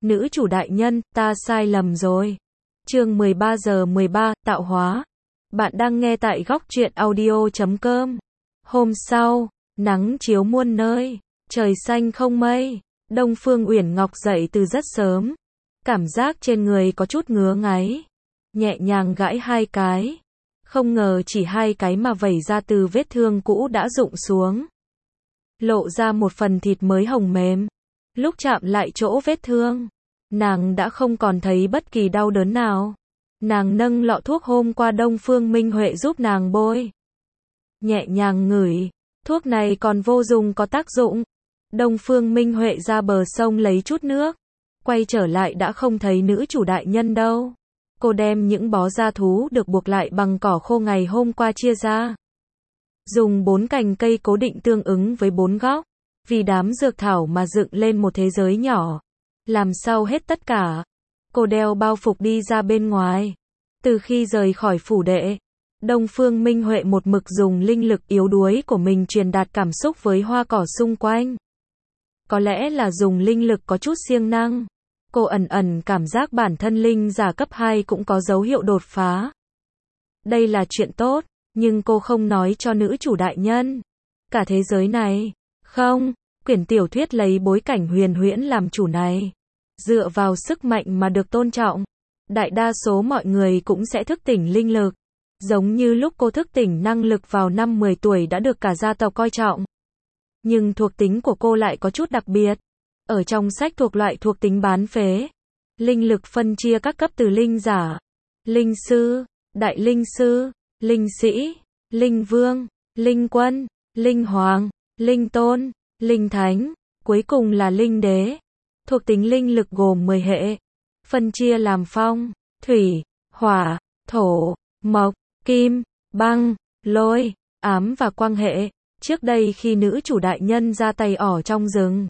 Nữ chủ đại nhân, ta sai lầm rồi. Chương 13 giờ 13, tạo hóa. Bạn đang nghe tại góc truyện audio.com. Hôm sau, nắng chiếu muôn nơi, trời xanh không mây. Đông Phương Uyển Ngọc dậy từ rất sớm. Cảm giác trên người có chút ngứa ngáy. Nhẹ nhàng gãi 2 cái. Không ngờ chỉ 2 cái mà vẩy ra từ vết thương cũ đã rụng xuống. Lộ ra một phần thịt mới hồng mềm. Lúc chạm lại chỗ vết thương, nàng đã không còn thấy bất kỳ đau đớn nào. Nàng nâng lọ thuốc hôm qua Đông Phương Minh Huệ giúp nàng bôi. Nhẹ nhàng ngửi, thuốc này còn vô dụng có tác dụng. Đông Phương Minh Huệ ra bờ sông lấy chút nước. Quay trở lại đã không thấy nữ chủ đại nhân đâu. Cô đem những bó da thú được buộc lại bằng cỏ khô ngày hôm qua chia ra. Dùng 4 cành cây cố định tương ứng với 4 góc. Vì đám dược thảo mà dựng lên một thế giới nhỏ. Làm sau hết tất cả. Cô đeo bao phục đi ra bên ngoài. Từ khi rời khỏi phủ đệ, Đông Phương Minh Huệ một mực dùng linh lực yếu đuối của mình truyền đạt cảm xúc với hoa cỏ xung quanh. Có lẽ là dùng linh lực có chút siêng năng. Cô ẩn ẩn cảm giác bản thân linh giả cấp 2 cũng có dấu hiệu đột phá. Đây là chuyện tốt, nhưng cô không nói cho nữ chủ đại nhân. Cả thế giới này, không, quyển tiểu thuyết lấy bối cảnh huyền huyễn làm chủ này. Dựa vào sức mạnh mà được tôn trọng. Đại đa số mọi người cũng sẽ thức tỉnh linh lực. Giống như lúc cô thức tỉnh năng lực vào năm 10 tuổi đã được cả gia tộc coi trọng. Nhưng thuộc tính của cô lại có chút đặc biệt. Ở trong sách thuộc loại thuộc tính bán phế. Linh lực phân chia các cấp từ linh giả, linh sư, đại linh sư, linh sĩ, linh vương, linh quân, linh hoàng, linh tôn, linh thánh, cuối cùng là linh đế. Thuộc tính linh lực gồm 10 hệ. Phân chia làm phong, thủy, hỏa, thổ, mộc, kim, băng, lôi, ám và quang hệ. Trước đây khi nữ chủ đại nhân ra tay ỏ trong rừng,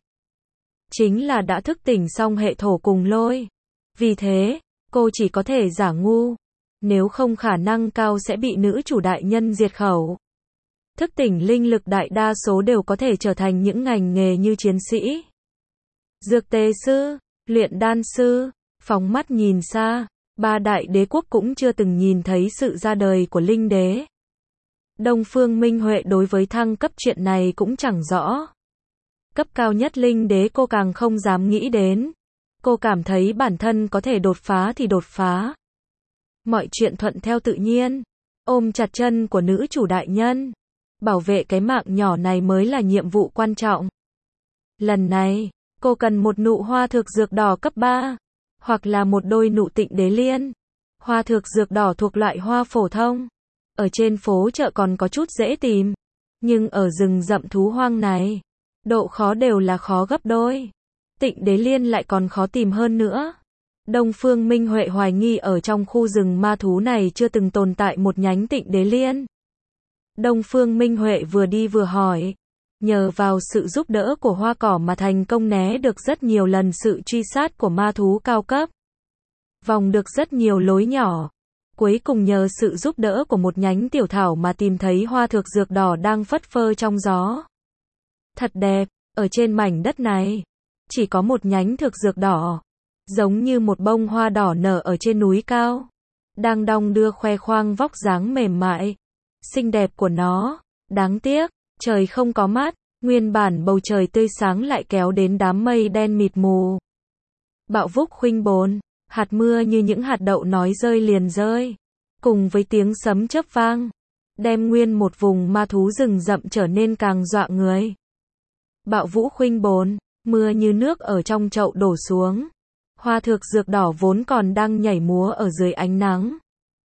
chính là đã thức tỉnh xong hệ thổ cùng lôi. Vì thế, cô chỉ có thể giả ngu. Nếu không khả năng cao sẽ bị nữ chủ đại nhân diệt khẩu. Thức tỉnh linh lực đại đa số đều có thể trở thành những ngành nghề như chiến sĩ, dược tề sư, luyện đan sư. Phóng mắt nhìn xa, 3 đại đế quốc cũng chưa từng nhìn thấy sự ra đời của linh đế. Đông Phương Minh Huệ đối với thăng cấp chuyện này cũng chẳng rõ. Cấp cao nhất linh đế cô càng không dám nghĩ đến. Cô cảm thấy bản thân có thể đột phá thì đột phá. Mọi chuyện thuận theo tự nhiên. Ôm chặt chân của nữ chủ đại nhân. Bảo vệ cái mạng nhỏ này mới là nhiệm vụ quan trọng. Lần này, cô cần một nụ hoa thược dược đỏ cấp 3. Hoặc là một đôi nụ tịnh đế liên. Hoa thược dược đỏ thuộc loại hoa phổ thông. Ở trên phố chợ còn có chút dễ tìm. Nhưng ở rừng rậm thú hoang này, độ khó đều là khó gấp đôi. Tịnh đế liên lại còn khó tìm hơn nữa. Đông Phương Minh Huệ hoài nghi ở trong khu rừng ma thú này chưa từng tồn tại một nhánh tịnh đế liên. Đông Phương Minh Huệ vừa đi vừa hỏi. Nhờ vào sự giúp đỡ của hoa cỏ mà thành công né được rất nhiều lần sự truy sát của ma thú cao cấp. Vòng được rất nhiều lối nhỏ. Cuối cùng nhờ sự giúp đỡ của một nhánh tiểu thảo mà tìm thấy hoa thược dược đỏ đang phất phơ trong gió. Thật đẹp, ở trên mảnh đất này, chỉ có một nhánh thực dược đỏ, giống như một bông hoa đỏ nở ở trên núi cao, đang đong đưa khoe khoang vóc dáng mềm mại, xinh đẹp của nó. Đáng tiếc, trời không có mắt, nguyên bản bầu trời tươi sáng lại kéo đến đám mây đen mịt mù. Bạo vúc khuynh bồn, hạt mưa như những hạt đậu nói rơi liền rơi, cùng với tiếng sấm chớp vang, đem nguyên một vùng ma thú rừng rậm trở nên càng dọa người. Bạo vũ khuynh bồn, mưa như nước ở trong chậu đổ xuống. Hoa thược dược đỏ vốn còn đang nhảy múa ở dưới ánh nắng.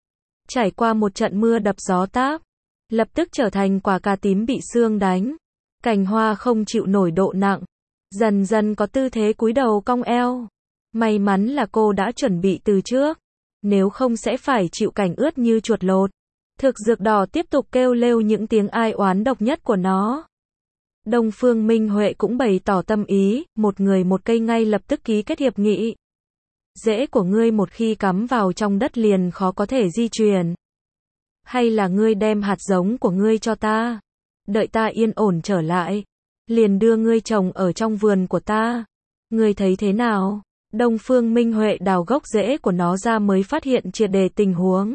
Trải qua một trận mưa đập gió táp, lập tức trở thành quả cà tím bị sương đánh. Cành hoa không chịu nổi độ nặng, dần dần có tư thế cúi đầu cong eo. May mắn là cô đã chuẩn bị từ trước, nếu không sẽ phải chịu cảnh ướt như chuột lột. Thực dược đỏ tiếp tục kêu lêu những tiếng ai oán độc nhất của nó. Đông Phương Minh Huệ cũng bày tỏ tâm ý, một người một cây ngay lập tức ký kết hiệp nghị. Rễ của ngươi một khi cắm vào trong đất liền khó có thể di chuyển. Hay là ngươi đem hạt giống của ngươi cho ta, đợi ta yên ổn trở lại, liền đưa ngươi trồng ở trong vườn của ta. Ngươi thấy thế nào? Đông Phương Minh Huệ đào gốc rễ của nó ra mới phát hiện triệt để tình huống.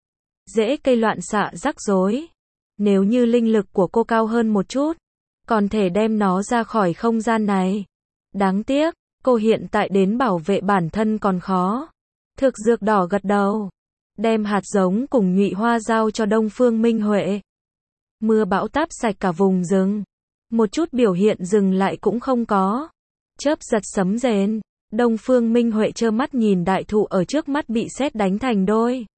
Rễ cây loạn xạ rắc rối. Nếu như linh lực của cô cao hơn một chút, còn thể đem nó ra khỏi không gian này. Đáng tiếc, cô hiện tại đến bảo vệ bản thân còn khó. Thực dược đỏ gật đầu, đem hạt giống cùng nhụy hoa giao cho Đông Phương Minh Huệ. Mưa bão táp sạch cả vùng rừng. Một chút biểu hiện dừng lại cũng không có. Chớp giật sấm rền. Đông Phương Minh Huệ trơ mắt nhìn đại thụ ở trước mắt bị sét đánh thành đôi.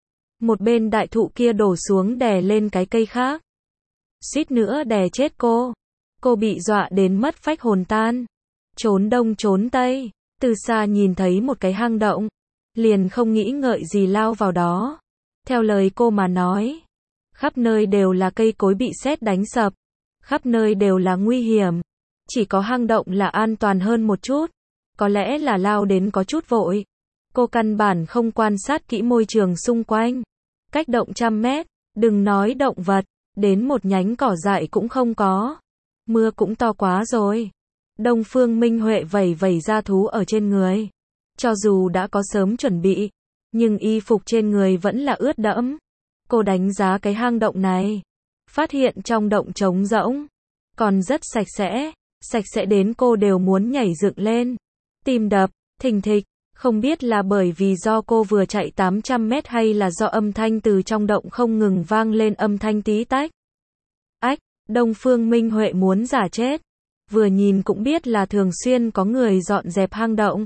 Một bên đại thụ kia đổ xuống đè lên cái cây khác. Suýt nữa đè chết cô. Cô bị dọa đến mất phách hồn tan. Trốn đông trốn tây. Từ xa nhìn thấy một cái hang động. Liền không nghĩ ngợi gì lao vào đó. Theo lời cô mà nói. Khắp nơi đều là cây cối bị sét đánh sập. Khắp nơi đều là nguy hiểm. Chỉ có hang động là an toàn hơn một chút. Có lẽ là lao đến có chút vội. Cô căn bản không quan sát kỹ môi trường xung quanh. Cách động 100 mét, đừng nói động vật, đến một nhánh cỏ dại cũng không có. Mưa cũng to quá rồi. Đông Phương Minh Huệ vẩy vẩy da thú ở trên người. Cho dù đã có sớm chuẩn bị, nhưng y phục trên người vẫn là ướt đẫm. Cô đánh giá cái hang động này. Phát hiện trong động trống rỗng. Còn rất sạch sẽ. Sạch sẽ đến cô đều muốn nhảy dựng lên. Tim đập, thình thịch. Không biết là bởi vì do cô vừa chạy 800 mét hay là do âm thanh từ trong động không ngừng vang lên âm thanh tí tách. Ách, Đông Phương Minh Huệ muốn giả chết. Vừa nhìn cũng biết là thường xuyên có người dọn dẹp hang động.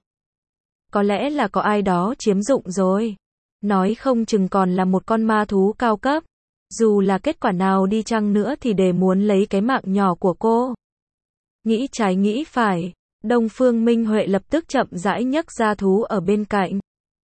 Có lẽ là có ai đó chiếm dụng rồi. Nói không chừng còn là một con ma thú cao cấp. Dù là kết quả nào đi chăng nữa thì để muốn lấy cái mạng nhỏ của cô. Nghĩ trái nghĩ phải. Đông Phương Minh Huệ lập tức chậm rãi nhấc ra thú ở bên cạnh.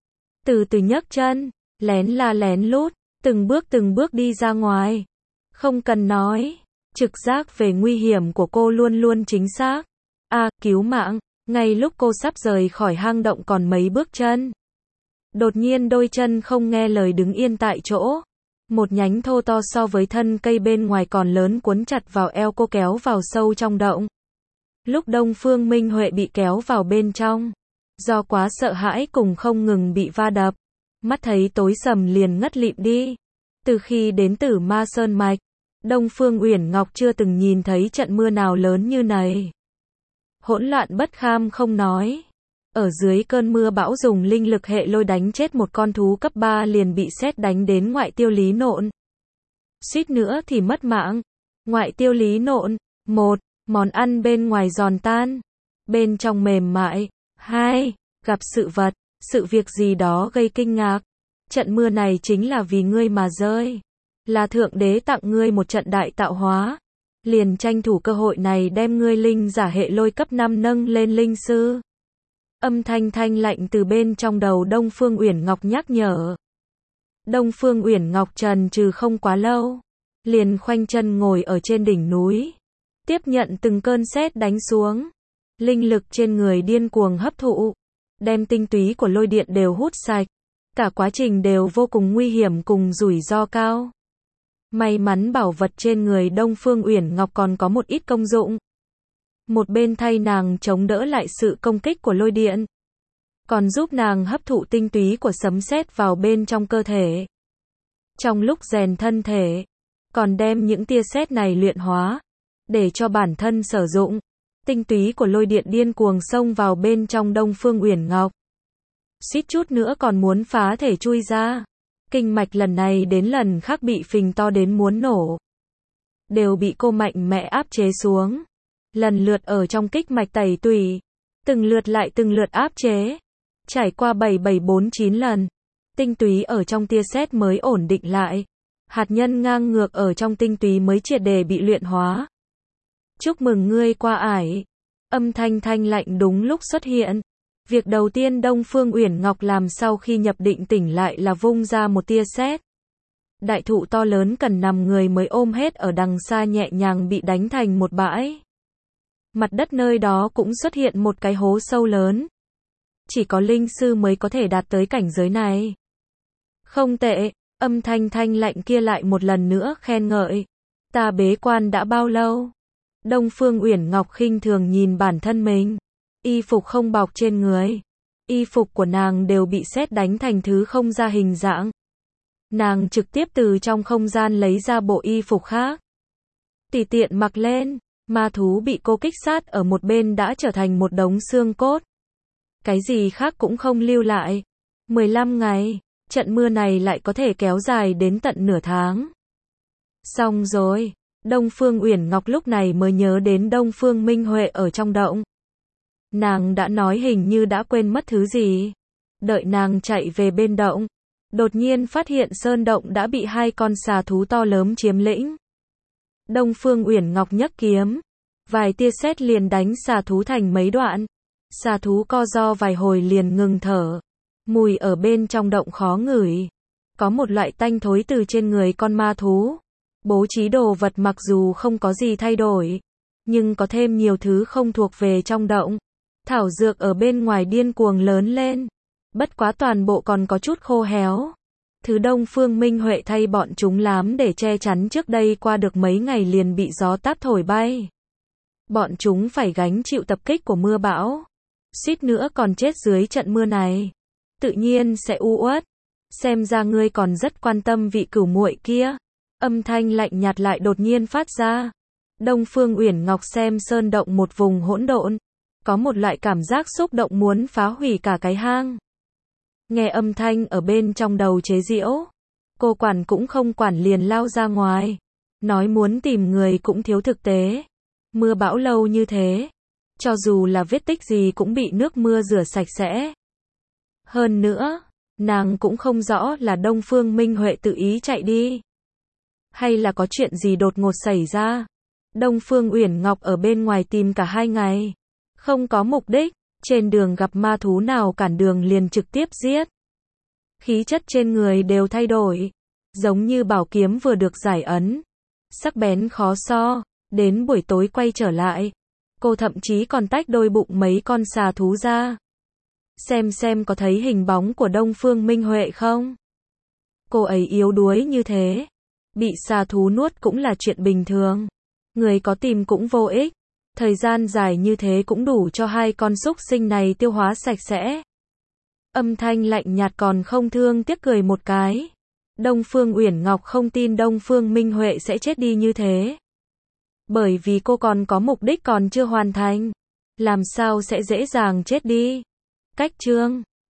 Từ từ nhấc chân, lén la lén lút, từng bước đi ra ngoài. Không cần nói, trực giác về nguy hiểm của cô luôn luôn chính xác. Cứu mạng, ngay lúc cô sắp rời khỏi hang động còn mấy bước chân. Đột nhiên đôi chân không nghe lời đứng yên tại chỗ. Một nhánh thô to so với thân cây bên ngoài còn lớn cuốn chặt vào eo cô kéo vào sâu trong động. Lúc Đông Phương Minh Huệ bị kéo vào bên trong, do quá sợ hãi cùng không ngừng bị va đập, mắt thấy tối sầm liền ngất lịm đi. Từ khi đến Tử Ma Sơn Mạch, Đông Phương Uyển Ngọc chưa từng nhìn thấy trận mưa nào lớn như này. Hỗn loạn bất kham không nói. Ở dưới cơn mưa bão dùng linh lực hệ lôi đánh chết một con thú cấp 3 liền bị sét đánh đến ngoại tiêu lý nộn. Suýt nữa thì mất mạng. Ngoại tiêu lý nộn, 1. Món ăn bên ngoài giòn tan, bên trong mềm mại. 2. Gặp sự vật, sự việc gì đó gây kinh ngạc. Trận mưa này chính là vì ngươi mà rơi. Là Thượng Đế tặng ngươi một trận đại tạo hóa. Liền tranh thủ cơ hội này đem ngươi linh giả hệ lôi cấp 5 nâng lên linh sư. Âm thanh thanh lạnh từ bên trong đầu Đông Phương Uyển Ngọc nhắc nhở. Đông Phương Uyển Ngọc trần trừ không quá lâu, liền khoanh chân ngồi ở trên đỉnh núi. Tiếp nhận từng cơn sét đánh xuống. Linh lực trên người điên cuồng hấp thụ. Đem tinh túy của lôi điện đều hút sạch. Cả quá trình đều vô cùng nguy hiểm cùng rủi ro cao. May mắn bảo vật trên người Đông Phương Uyển Ngọc còn có một ít công dụng. Một bên thay nàng chống đỡ lại sự công kích của lôi điện. Còn giúp nàng hấp thụ tinh túy của sấm sét vào bên trong cơ thể. Trong lúc rèn thân thể, còn đem những tia sét này luyện hóa. Để cho bản thân sử dụng. Tinh túy của lôi điện điên cuồng xông vào bên trong Đông Phương Uyển Ngọc. Suýt chút nữa còn muốn phá thể chui ra. Kinh mạch lần này đến lần khác bị phình to đến muốn nổ. Đều bị cô mạnh mẽ áp chế xuống. Lần lượt ở trong kích mạch tẩy tùy. Từng lượt lại từng lượt áp chế. Trải qua 7749 lần. Tinh túy ở trong tia sét mới ổn định lại. Hạt nhân ngang ngược ở trong tinh túy mới triệt để bị luyện hóa. Chúc mừng ngươi qua ải. Âm thanh thanh lạnh đúng lúc xuất hiện. Việc đầu tiên Đông Phương Uyển Ngọc làm sau khi nhập định tỉnh lại là vung ra một tia sét. Đại thụ to lớn cần nằm người mới ôm hết ở đằng xa nhẹ nhàng bị đánh thành một bãi. Mặt đất nơi đó cũng xuất hiện một cái hố sâu lớn. Chỉ có linh sư mới có thể đạt tới cảnh giới này. Không tệ, âm thanh thanh lạnh kia lại một lần nữa khen ngợi. Ta bế quan đã bao lâu? Đông Phương Uyển Ngọc khinh thường nhìn bản thân mình. Y phục không bọc trên người. Y phục của nàng đều bị sét đánh thành thứ không ra hình dạng. Nàng trực tiếp từ trong không gian lấy ra bộ y phục khác. Tùy tiện mặc lên, ma thú bị cô kích sát ở một bên đã trở thành một đống xương cốt. Cái gì khác cũng không lưu lại. 15 ngày, trận mưa này lại có thể kéo dài đến tận nửa tháng. Xong rồi, Đông Phương Uyển Ngọc lúc này mới nhớ đến Đông Phương Minh Huệ ở trong động. Nàng đã nói hình như đã quên mất thứ gì. Đợi nàng chạy về bên động, đột nhiên phát hiện sơn động đã bị hai con xà thú to lớn chiếm lĩnh. Đông Phương Uyển Ngọc nhấc kiếm, vài tia sét liền đánh xà thú thành mấy đoạn. Xà thú co ro vài hồi liền ngừng thở. Mùi ở bên trong động khó ngửi. Có một loại tanh thối từ trên người con ma thú. Bố trí đồ vật mặc dù không có gì thay đổi, nhưng có thêm nhiều thứ không thuộc về trong động. Thảo dược ở bên ngoài điên cuồng lớn lên. Bất quá toàn bộ còn có chút khô héo. Thứ Đông Phương Minh Huệ thay bọn chúng lám để che chắn trước đây qua được mấy ngày liền bị gió táp thổi bay. Bọn chúng phải gánh chịu tập kích của mưa bão. Suýt nữa còn chết dưới trận mưa này. Tự nhiên sẽ u uất. Xem ra ngươi còn rất quan tâm vị cửu muội kia. Âm thanh lạnh nhạt lại đột nhiên phát ra. Đông Phương Uyển Ngọc xem sơn động một vùng hỗn độn. Có một loại cảm giác xúc động muốn phá hủy cả cái hang. Nghe âm thanh ở bên trong đầu chế giễu. Cô quản cũng không quản liền lao ra ngoài. Nói muốn tìm người cũng thiếu thực tế. Mưa bão lâu như thế. Cho dù là vết tích gì cũng bị nước mưa rửa sạch sẽ. Hơn nữa, nàng cũng không rõ là Đông Phương Minh Huệ tự ý chạy đi. Hay là có chuyện gì đột ngột xảy ra. Đông Phương Uyển Ngọc ở bên ngoài tìm cả 2 ngày. Không có mục đích, trên đường gặp ma thú nào cản đường liền trực tiếp giết. Khí chất trên người đều thay đổi. Giống như bảo kiếm vừa được giải ấn. Sắc bén khó so, đến buổi tối quay trở lại. Cô thậm chí còn tách đôi bụng mấy con xà thú ra. Xem có thấy hình bóng của Đông Phương Minh Huệ không? Cô ấy yếu đuối như thế. Bị xà thú nuốt cũng là chuyện bình thường. Người có tìm cũng vô ích. Thời gian dài như thế cũng đủ cho hai con súc sinh này tiêu hóa sạch sẽ. Âm thanh lạnh nhạt còn không thương tiếc cười một cái. Đông Phương Uyển Ngọc không tin Đông Phương Minh Huệ sẽ chết đi như thế. Bởi vì cô còn có mục đích còn chưa hoàn thành. Làm sao sẽ dễ dàng chết đi. Cách chương